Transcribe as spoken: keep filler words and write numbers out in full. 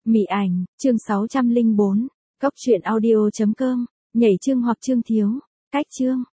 Mị ảnh, chương sáu trăm lẻ bốn. Cốc truyện audio chấm com. Nhảy chương hoặc chương thiếu. Cách chương.